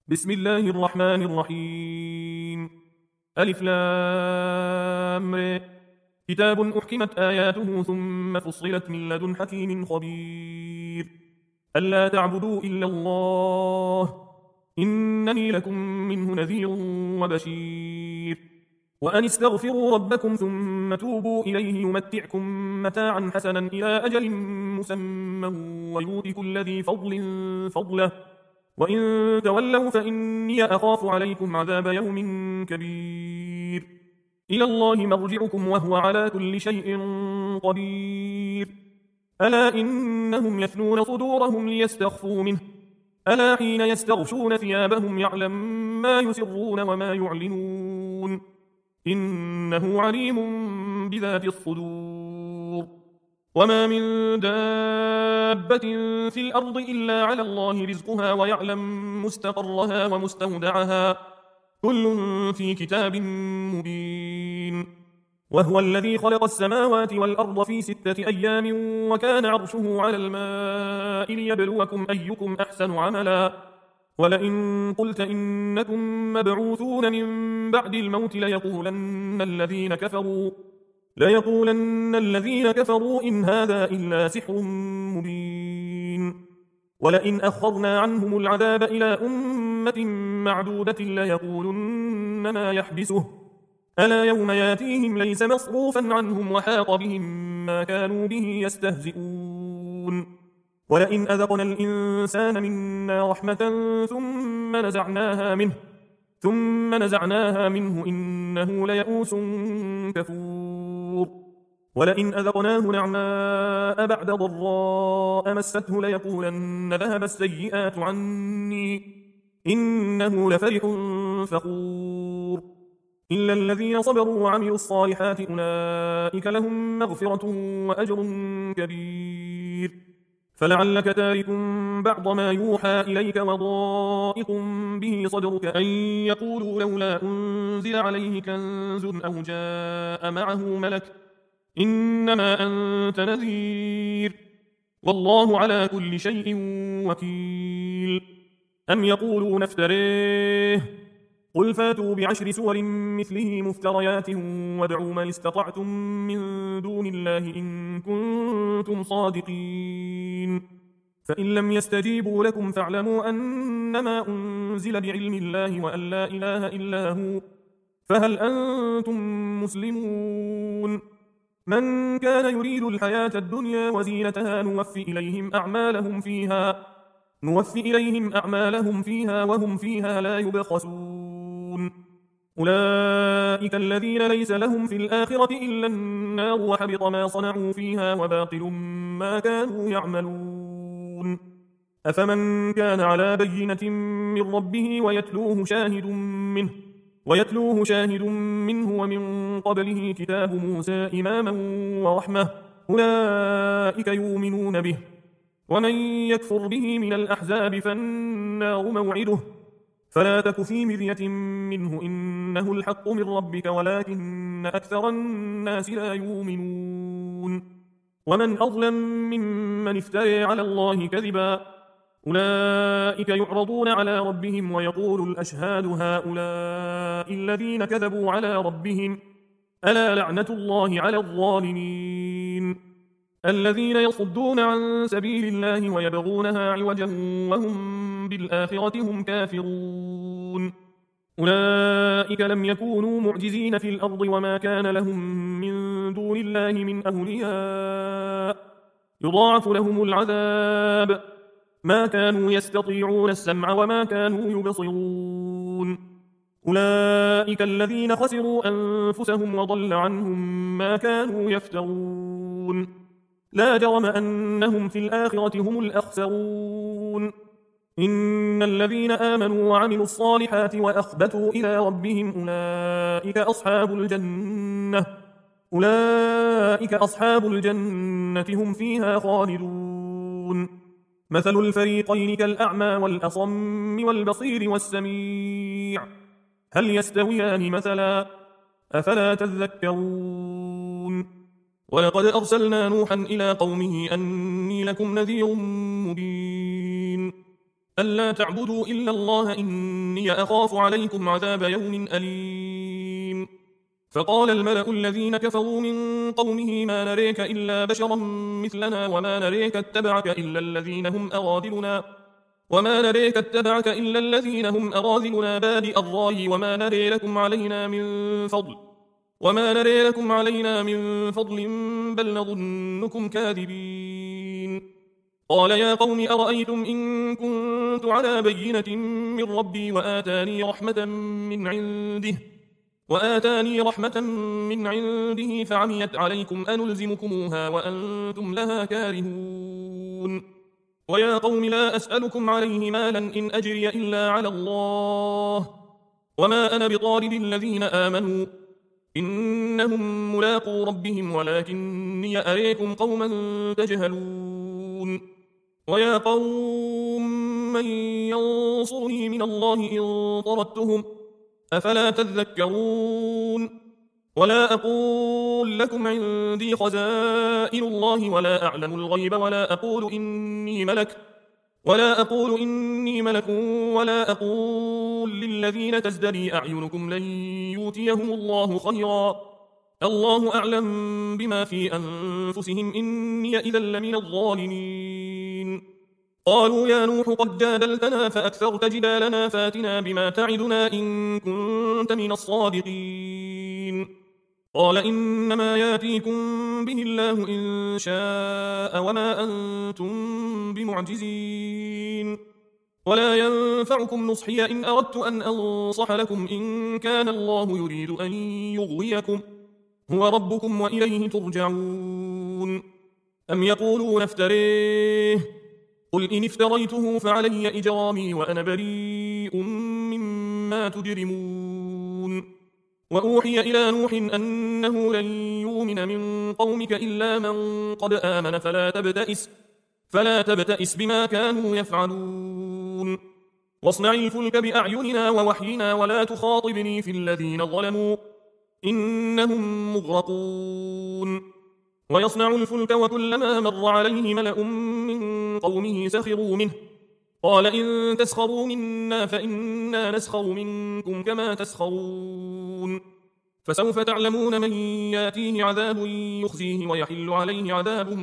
بسم الله الرحمن الرحيم. ألف لام ر. كتاب أحكمت آياته ثم فصلت من لدن حكيم خبير. ألا تعبدوا إلا الله إنني لكم منه نذير وبشير. وأن استغفروا ربكم ثم توبوا إليه يمتعكم متاعا حسنا إلى أجل مسمى ويؤت كل ذي فضل فضله وإن تولوا فإني أخاف عليكم عذاب يوم كبير. إلى الله مرجعكم وهو على كل شيء قدير. ألا إنهم يثنون صدورهم ليستخفوا منه ألا حين يستغشون ثيابهم يعلم ما يسرون وما يعلنون إنه عليم بذات الصدور. وما من دابة في الأرض إلا على الله رزقها ويعلم مستقرها ومستودعها كل في كتاب مبين. وهو الذي خلق السماوات والأرض في 6 أيام وكان عرشه على الماء ليبلوكم أيكم أحسن عملا ولئن قلت إنكم مبعوثون من بعد الموت ليقولن الذين كفروا إن هذا إلا سحر مبين. ولئن أخرنا عنهم العذاب إلى أمة معدودة ليقولن ما يحبسه ألا يوم ياتيهم ليس مصروفا عنهم وحاق بهم ما كانوا به يستهزئون. ولئن أذقنا الإنسان منا رحمة ثم نزعناها منه إنه ليئوس كفور. ولئن أذقناه نعماء بعد ضراء مسته ليقولن ذهب السيئات عني إنه لفرح فخور. إلا الذين صبروا وعملوا الصالحات أولئك لهم مغفرة وأجر كبير. فلعلك تارك بعض ما يوحى إليك وضائق به صدرك أن يقولوا لولا أنزل عليه كنز أو جاء معه ملك إنما أنت نذير والله على كل شيء وكيل. أم يقولون افتريه قل فاتوا ب10 سور مثله مفتريات وادعوا من استطعتم من دون الله إن كنتم صادقين. فإن لم يستجيبوا لكم فاعلموا أنما أنزل بعلم الله وأن لا إله إلا هو فهل أنتم مسلمون. من كان يريد الحياة الدنيا وزينتها نوفي إليهم أعمالهم فيها وهم فيها لا يبخسون. أولئك الذين ليس لهم في الآخرة إلا النار وحبط ما صنعوا فيها وباطل ما كانوا يعملون. أفمن كان على بينة من ربه ويتلوه شاهد منه ومن قبله كتاب موسى إماما ورحمة أولئك يؤمنون به. ومن يكفر به من الأحزاب فالنار موعده فلا تك في مرية منه إنه الحق من ربك ولكن أكثر الناس لا يؤمنون. ومن أظلم ممن افترى على الله كذبا أولئك يعرضون على ربهم ويقول الأشهاد هؤلاء الذين كذبوا على ربهم ألا لعنة الله على الظالمين. الذين يصدون عن سبيل الله ويبغونها عوجا وهم بالآخرة هم كافرون. أولئك لم يكونوا معجزين في الأرض وما كان لهم من دون الله من أولياء يضاعف لهم العذاب ما كانوا يستطيعون السمع وما كانوا يبصرون. أولئك الذين خسروا أنفسهم وضل عنهم ما كانوا يفترون. لا جرم أنهم في الآخرة هم الأخسرون. إن الذين آمنوا وعملوا الصالحات وأخبتوا إلى ربهم أولئك أصحاب الجنة هم فيها خالدون. مثل الفريقين كالأعمى والأصم والبصير والسميع هل يستويان مثلا أفلا تذكرون. ولقد أرسلنا نوحا إلى قومه أني لكم نذير مبين ألا تعبدوا إلا الله إني أخاف عليكم عذاب يوم أليم. فقال الملأ الذين كفروا من قومه ما نريك إلا بشرا مثلنا وما نريك اتبعك إلا الذين هم أراذلنا بادئ الرأي وما نري لكم علينا من فضل بل نظنكم كاذبين. قال يا قوم أرأيتم إن كنت على بينة من ربي وآتاني رحمة من عنده فعميت عليكم أنلزمكموها وأنتم لها كارهون. ويا قوم لا أسألكم عليه مالا إن أجري إلا على الله وما أنا بطارد الذين آمنوا إنهم ملاقو ربهم ولكني أريكم قوما تجهلون. ويا قوم من ينصرني من الله إن طردتهم أفلا تذكرون. ولا أقول لكم عندي خزائن الله ولا أعلم الغيب ولا أقول إني ملك ولا أقول للذين تزدري أعينكم لن يؤتيهم الله خيرا الله أعلم بما في أنفسهم إني إذا لمن الظالمين. قالوا يا نوح قد جادلتنا فأكثرت جدالنا فاتنا بما تعدنا إن كنت من الصادقين. قال إنما ياتيكم به الله إن شاء وما أنتم بمعجزين. ولا ينفعكم نصحي إن أردت أن أنصح لكم إن كان الله يريد أن يغويكم هو ربكم وإليه ترجعون. أم يقولون افتريه قل إن افتريته فعلي إجرامي وأنا بريء مما تجرمون. وأوحي إلى نوح أنه لن يؤمن من قومك إلا من قد آمن فلا تبتئس بما كانوا يفعلون. واصنع الفلك بأعيننا ووحينا ولا تخاطبني في الذين ظلموا إنهم مغرقون. ويصنع الفلك وكلما مر عليه ملأ من قومه سخروا منه قال إن تسخروا منا فإنا نسخر منكم كما تسخرون. فسوف تعلمون من ياتيه عذاب يخزيه ويحل عليه عذاب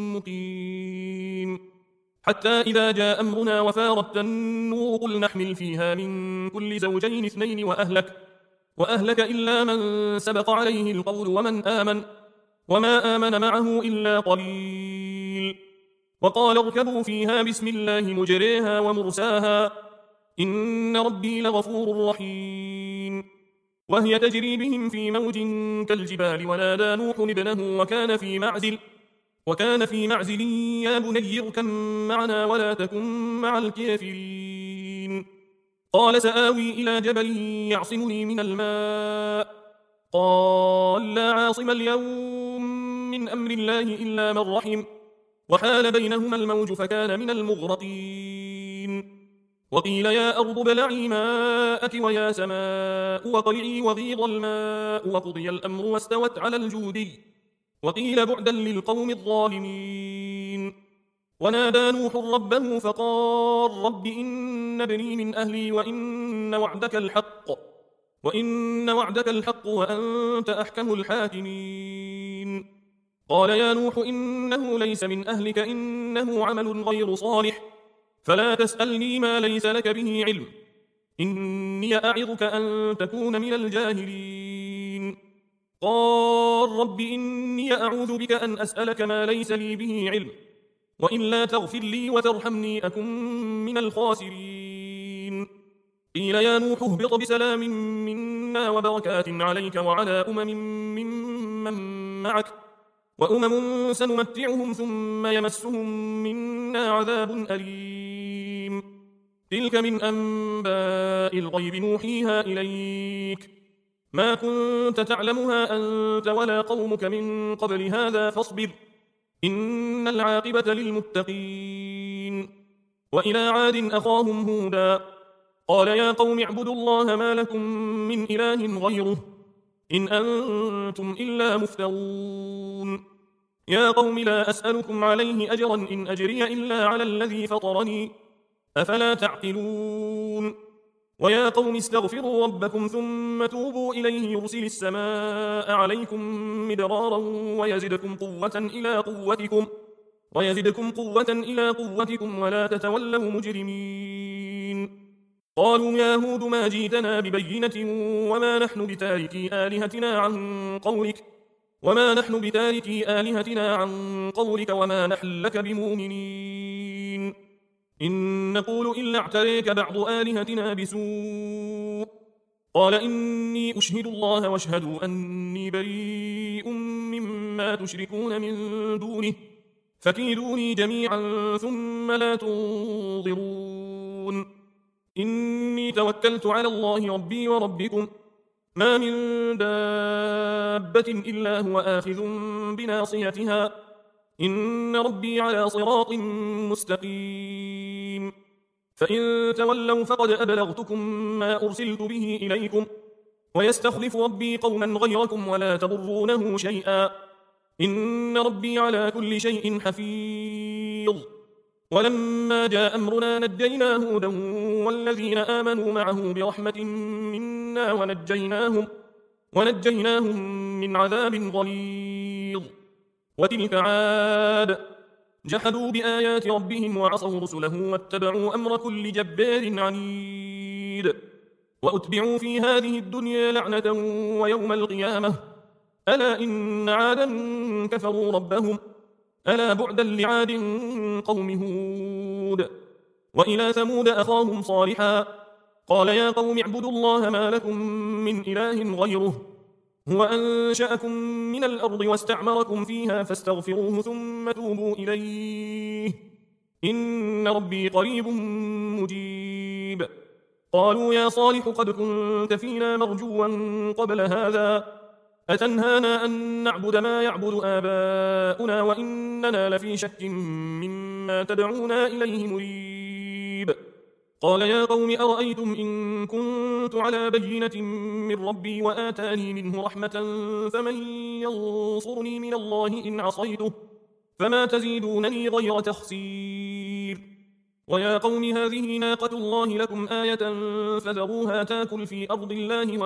مقيم. حتى إذا جاء أمرنا وفارت النور قل نحمل فيها من كل زوجين اثنين وأهلك إلا من سبق عليه القول وما آمن معه إلا قليل. وقال اركبوا فيها بسم الله مجريها ومرساها إن ربي لغفور رحيم. وهي تجري بهم في موج كالجبال ونادى نوح ابنه وكان في معزل يا بني اركب معنا ولا تكن مع الكافرين. قال سآوي إلى جبل يعصمني من الماء قال لا عاصم اليوم من أمر الله إلا من رحم وحال بينهما الموج فكان من المغرقين. وقيل يا أرض ابلعي ماءك ويا سماء وقلعي وغيض الماء وقضي الأمر واستوت على الجودي وقيل بعدا للقوم الظالمين. ونادى نوح ربه فقال رب إن ابني من أهلي وإن وعدك الحق وأنت أحكم الحاكمين. قال يا نوح إنه ليس من أهلك إنه عمل غير صالح فلا تسألني ما ليس لك به علم إني أعظك أن تكون من الجاهلين. قال رب إني أعوذ بك أن أسألك ما ليس لي به علم وإلا تغفر لي وترحمني أكن من الخاسرين. قيل يا نوح اهبط بسلام منا وبركات عليك وعلى ممن معك وأمم سنمتعهم ثم يمسهم منا عذاب أليم. تلك من أنباء الغيب نوحيها إليك ما كنت تعلمها أنت ولا قومك من قبل هذا فاصبر إن العاقبة للمتقين. وإلى عاد أخاهم هودا قال يا قوم اعبدوا الله ما لكم من إله غيره إن أنتم إلا مفترون. يا قوم لا أسألكم عليه أجرا إن أجري إلا على الذي فطرني أفلا تعقلون ويا قوم استغفروا ربكم ثم توبوا إليه يرسل السماء عليكم مدرارا ويزدكم قوة إلى قوتكم ولا تتولوا مجرمين قالوا يا هود ما جئتنا ببينة وما نحن بتاركي آلهتنا عن قولك وما نحن لك بمؤمنين إن نقول إلا اعتريك بعض آلهتنا بسوء قال إني أشهد الله واشهدوا أني بريء مما تشركون من دونه فكيدوني جميعا ثم لا تنظرون إني توكلت على الله ربي وربكم ما من دابة إلا هو آخذ بناصيتها إن ربي على صراط مستقيم فإن تولوا فقد أبلغتكم ما أرسلت به إليكم ويستخلف ربي قوما غيركم ولا تضرونه شيئا إن ربي على كل شيء حفيظ ولما جاء أمرنا نجينا هودا والذين آمنوا معه برحمة منا ونجيناهم من عذاب غليظ وتلك عاد جحدوا بآيات ربهم وعصوا رسله واتبعوا أمر كل جبار عنيد وأتبعوا في هذه الدنيا لعنة ويوم القيامة ألا إن عادا كفروا ربهم ألا بعدا لعاد قوم هود وإلى ثمود أخاهم صالحا قال يا قوم اعبدوا الله ما لكم من إله غيره هو أنشأكم من الأرض واستعمركم فيها فاستغفروه ثم توبوا إليه إن ربي قريب مجيب قالوا يا صالح قد كنت فينا مرجوا قبل هذا أتنهانا أن نعبد ما يعبد آباؤنا وإننا لفي شك مما تدعونا إليه مريب قال يا قوم أرأيتم إن كنت على بينة من ربي وآتاني منه رحمة فمن ينصرني من الله إن عصيته فما تزيدونني غير تخسير ويا قوم هذه ناقة الله لكم آية فذروها تاكل في أرض الله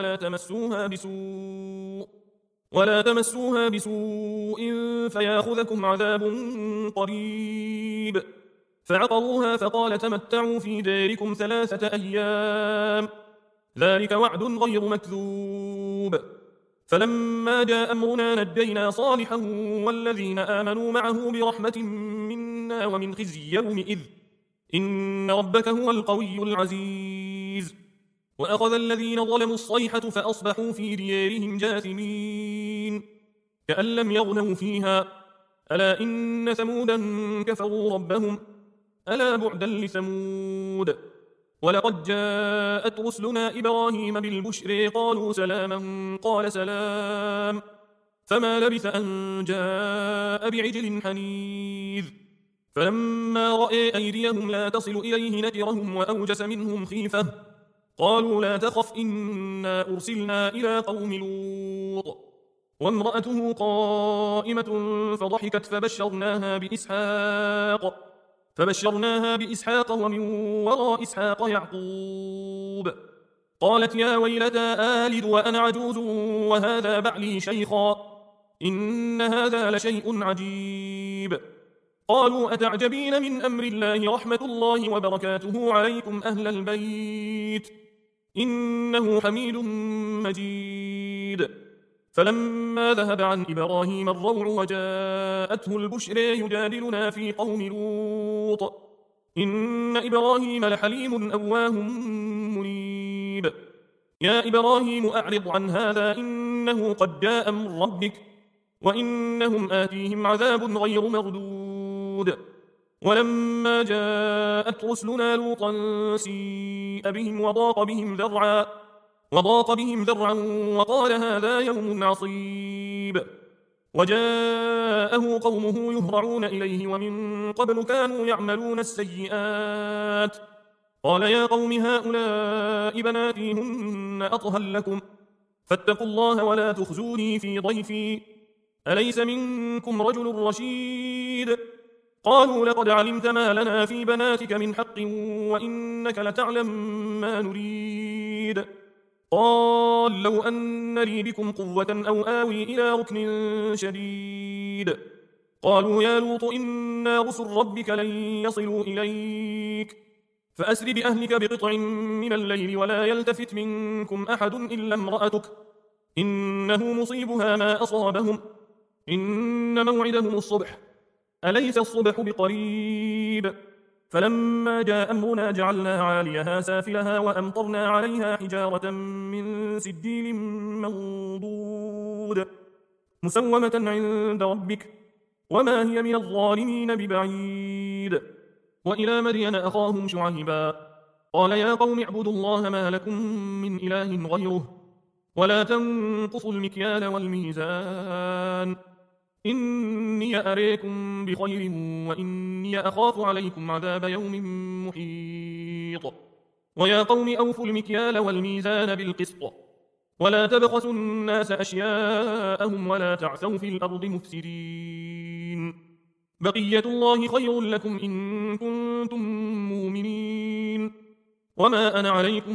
ولا تمسوها بسوء فياخذكم عذاب قريب فعقروها فقال تمتعوا في داركم 3 أيام ذلك وعد غير مكذوب فلما جاء أمرنا نجينا صالحا والذين آمنوا معه برحمة منا ومن خزي يومئذ إن ربك هو القوي العزيز وأخذ الذين ظلموا الصيحة فأصبحوا في ديارهم جاثمين كأن لم يغنوا فيها ألا إن ثمودا كفروا ربهم ألا بعدا لثمود ولقد جاءت رسلنا إبراهيم بالبشر قالوا سلاما قال سلام فما لبث أن جاء بعجل حنيذ فلما رأى أيديهم لا تصل إليه نكرهم وأوجس منهم خيفة قالوا لا تخف إنا أرسلنا إلى قوم لوط وامرأته قائمة فضحكت فبشرناها بإسحاق ومن وراء إسحاق يعقوب قالت يا ويلتى آلد وأنا عجوز وهذا بعلي شيخا إن هذا لشيء عجيب قالوا أتعجبين من أمر الله رحمة الله وبركاته عليكم أهل البيت إنه حميد مجيد فلما ذهب عن إبراهيم الروع وجاءته البشر يجادلنا في قوم لوط إن إبراهيم لحليم أواه منيب يا إبراهيم أعرض عن هذا إنه قد جاء أمر ربك وإنهم آتيهم عذاب غير مردود ولما جاءت رسلنا لوطا سيء بهم وضاق بهم ذرعا وقال هذا يوم عصيب وجاءه قومه يهرعون إليه ومن قبل كانوا يعملون السيئات قال يا قوم هؤلاء بناتي هن أطهر لكم فاتقوا الله ولا تخزوني في ضيفي أليس منكم رجل رشيد قالوا لقد علمت ما لنا في بناتك من حق وإنك لتعلم ما نريد. قال لو أن لي بكم قوة أو آوي إلى ركن شديد. قالوا يا لوط إنا رسل ربك لن يصلوا إليك فأسر بأهلك بقطع من الليل ولا يلتفت منكم أحد إلا امرأتك إنه مصيبها ما أصابهم إن موعدهم الصبح أليس الصبح بقريب. فلما جاء أمرنا جعلنا عاليها سافلها وأمطرنا عليها حجارة من سجيل منضود مسومة عند ربك وما هي من الظالمين ببعيد. وإلى مدين أخاهم شعيبا قال يا قوم اعبدوا الله ما لكم من إله غيره ولا تنقصوا المكيال والميزان إني أريكم بخير وإني أخاف عليكم عذاب يوم محيط. ويا قوم أوفوا المكيال والميزان بالقسط ولا تبخسوا الناس أشياءهم ولا تعثوا في الأرض مفسدين بقية الله خير لكم إن كنتم مؤمنين وما أنا عليكم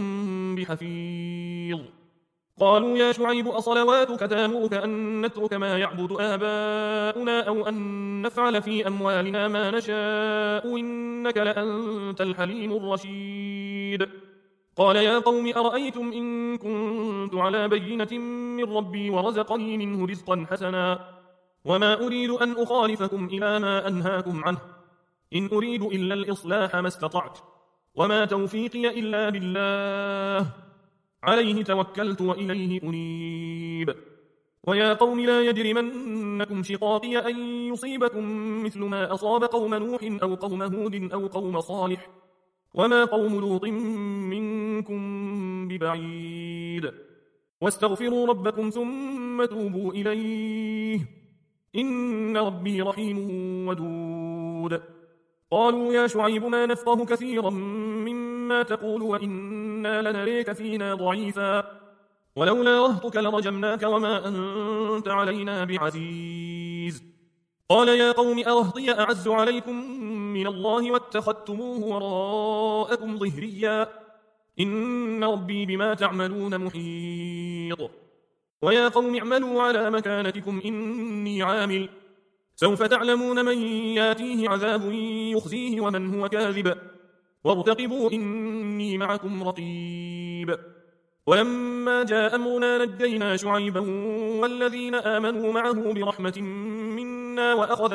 بحفيظ. قالوا يا شعيب أصلواتك تأمرك أن نترك ما يعبد آباؤنا أو أن نفعل في أموالنا ما نشاء إنك لأنت الحليم الرشيد. قال يا قوم أرأيتم إن كنت على بينة من ربي ورزقني منه رزقا حسنا وما أريد أن أخالفكم إلى ما أنهاكم عنه إن أريد إلا الإصلاح ما استطعت وما توفيقي إلا بالله عليه توكلت وإليه أنيب. ويا قوم لا يجرمنكم شقاقي أن يصيبكم مثل ما أصاب قوم نوح أو قوم هود أو قوم صالح وما قوم لوط منكم ببعيد. واستغفروا ربكم ثم توبوا إليه إن ربي رحيم ودود. قالوا يا شعيب ما نفقه كثيرا مما تقول وإنا لنريك فينا ضعيفا ولولا رهطك لرجمناك وما أنت علينا بعزيز. قال يا قوم أرهطي أعز عليكم من الله واتخذتموه وراءكم ظهريا إن ربي بما تعملون محيط. ويا قوم اعملوا على مكانتكم إني عامل سوف تعلمون من ياتيه عذاب يخزيه ومن هو كاذب وارتقبوا إني معكم رقيب. ولما جاء أمرنا نجينا شعيبا والذين آمنوا معه برحمة منا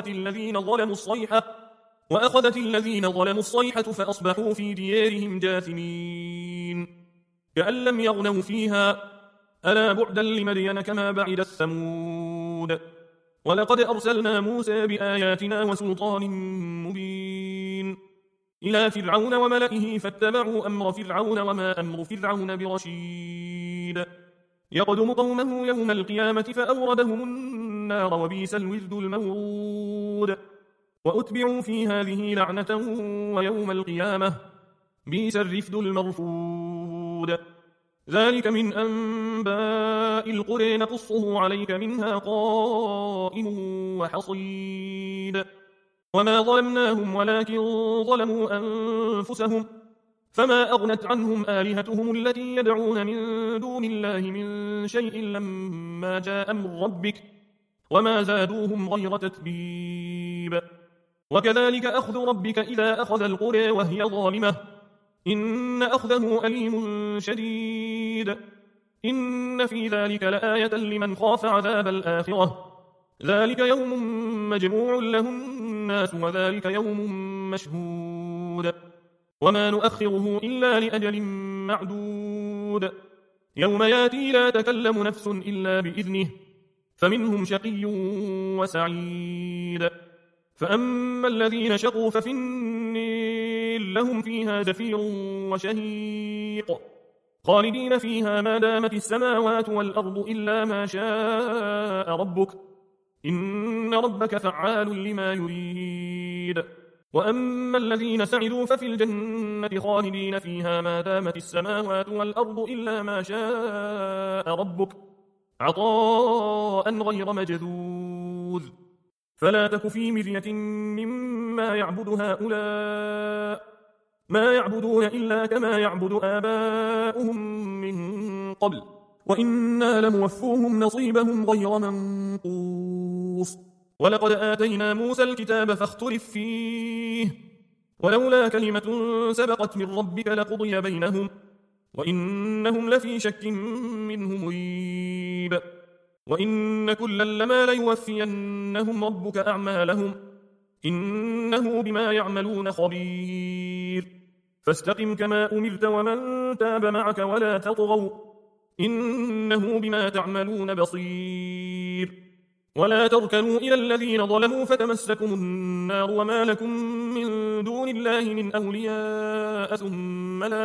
وأخذت الذين ظلموا الصيحة فأصبحوا في ديارهم جاثمين كأن لم يغنوا فيها ألا بعدا لمدين كما بعد الثمود. ولقد أرسلنا موسى بآياتنا وسلطان مبين إلى فرعون وملئه فاتبعوا أمر فرعون وما أمر فرعون برشيد يقدم قومه يوم القيامة فأوردهم النار وبئس الورد المورود. وأتبعوا في هذه لعنة ويوم القيامة بئس الرفد المرفود. ذلك من أنباء القرى نقصه عليك منها قائم وحصيد. وما ظلمناهم ولكن ظلموا أنفسهم فما أغنت عنهم آلهتهم التي يدعون من دون الله من شيء لما جاء أمر ربك وما زادوهم غير تتبيب. وكذلك أخذ ربك إذا أخذ القرى وهي ظالمة إن أخذه أليم شديد إن في ذلك لآية لمن خاف عذاب الآخرة ذلك يوم مجموع له الناس وذلك يوم مشهود وما نؤخره إلا لأجل معدود يوم ياتي لا تكلم نفس إلا بإذنه فمنهم شقي وسعيد. فأما الذين شقوا ففي النير لهم فيها زفير وشهيق خالدين فيها ما دامت السماوات والأرض إلا ما شاء ربك إن ربك فعال لما يريد. وأما الذين سعدوا ففي الجنة خالدين فيها ما دامت السماوات والأرض إلا ما شاء ربك عطاء غير مجذوذ. فلا تك في مرية مما ما يعبد هؤلاء ما يعبدون إلا كما يعبد آباؤهم من قبل وإنا لموفوهم نصيبهم غير منقوص ولقد آتينا موسى الكتاب فاختلف فيه ولولا كلمة سبقت من ربك لقضي بينهم وإنهم لفي شك منه مريب وإن كلا لما ليوفينهم ربك أعمالهم إنه بما يعملون خبير فاستقم كما أمرت ومن تاب معك ولا تطغوا إنه بما تعملون بصير ولا تركنوا إلى الذين ظلموا فتمسكم النار وما لكم من دون الله من أولياء ثم لا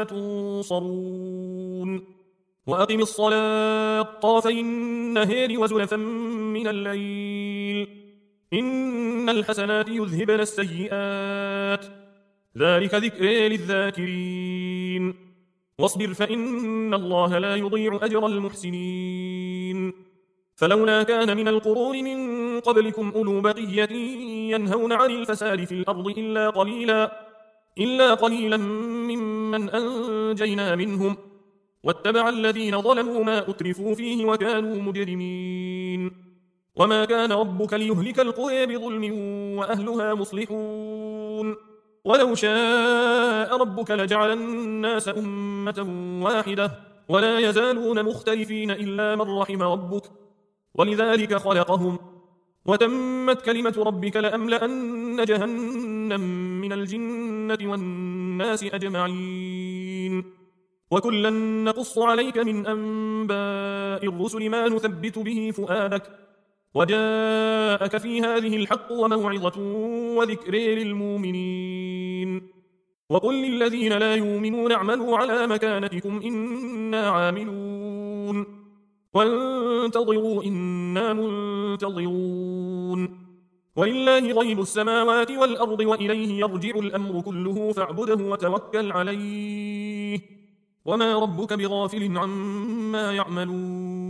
تنصرون وأقم الصلاة طرفي النهار وزلفا من الليل إن الحسنات يذهبن السيئات ذلك ذكر للذاكرين واصبر فإن الله لا يضيع أجر المحسنين فلولا كان من القرون من قبلكم أولو بقية ينهون عن الفساد في الأرض إلا قليلا ممن أنجينا منهم واتبع الذين ظلموا ما أترفوا فيه وكانوا مجرمين وما كان ربك ليهلك القرى بظلم وأهلها مصلحون ولو شاء ربك لجعل الناس أمة واحدة ولا يزالون مختلفين إلا من رحم ربك ولذلك خلقهم وتمت كلمة ربك لأملأن جهنم من الجنة والناس أجمعين وكلا نقص عليك من أنباء الرسل ما نثبت به فؤادك وجاءك في هذه الحق وموعظة وذكر للمؤمنين وقل للذين لا يؤمنون اعملوا على مكانتكم إنا عاملون وانتظروا إنا منتظرون ولله غيب السماوات والأرض وإليه يرجع الأمر كله فاعبده وتوكل عليه وما ربك بغافل عما يعملون